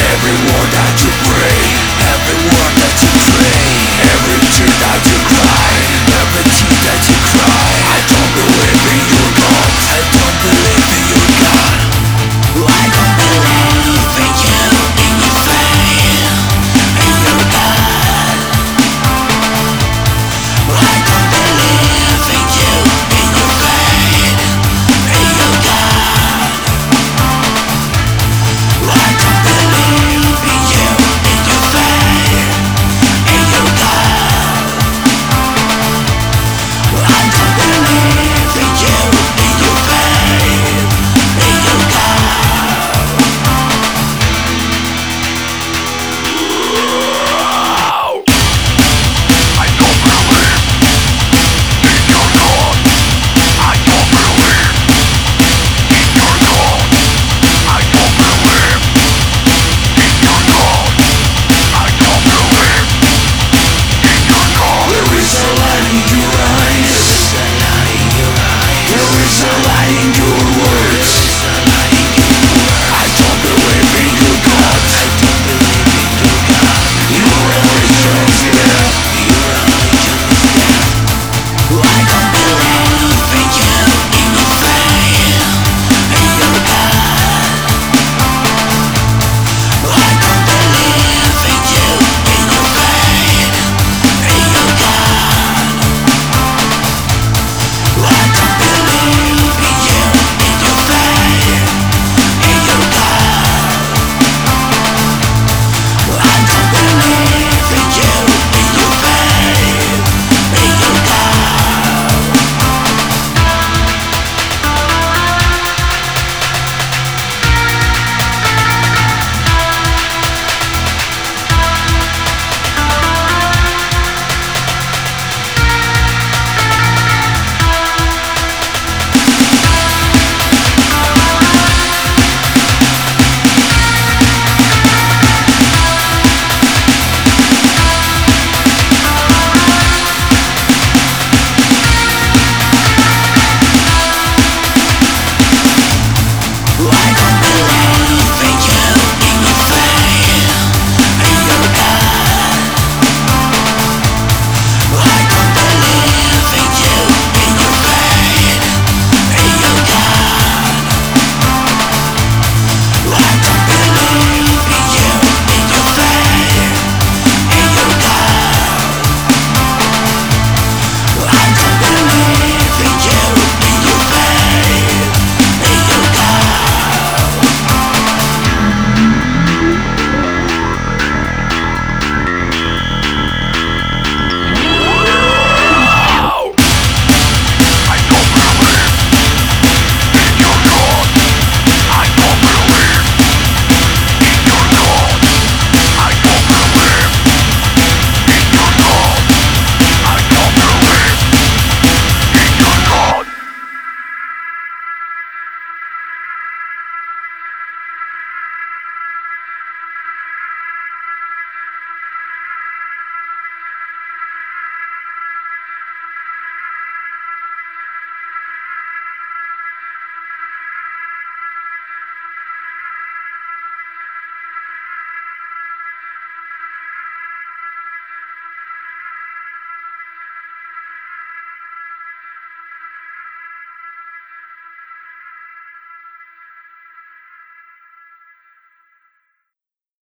Every word that you breathe, every word that you dream, every tear that you cry, every tear that you cry. I don't believe in your God, I don't believe in your God. I don't believe in you, in your faith, in your God. I don't believe in you, in your faith, in your God. I don't believe in you, in your faith, in your God. I don't believe in you, in your faith, in your God. I don't believe in your God. I don't believe in your God. I don't believe in your God. I don't believe in your God. There is a light in your eyes. There is a light in your words. I don't believe in your God. I don't believe in your God. Your religion is dead. Your religion is dead. I don't believe in you, in your faith, in your God. I don't believe in you, in your faith, in your God. I don't believe in you, in your faith, in your God. I don't believe in you, in your faith, in your God. I don't believe in you.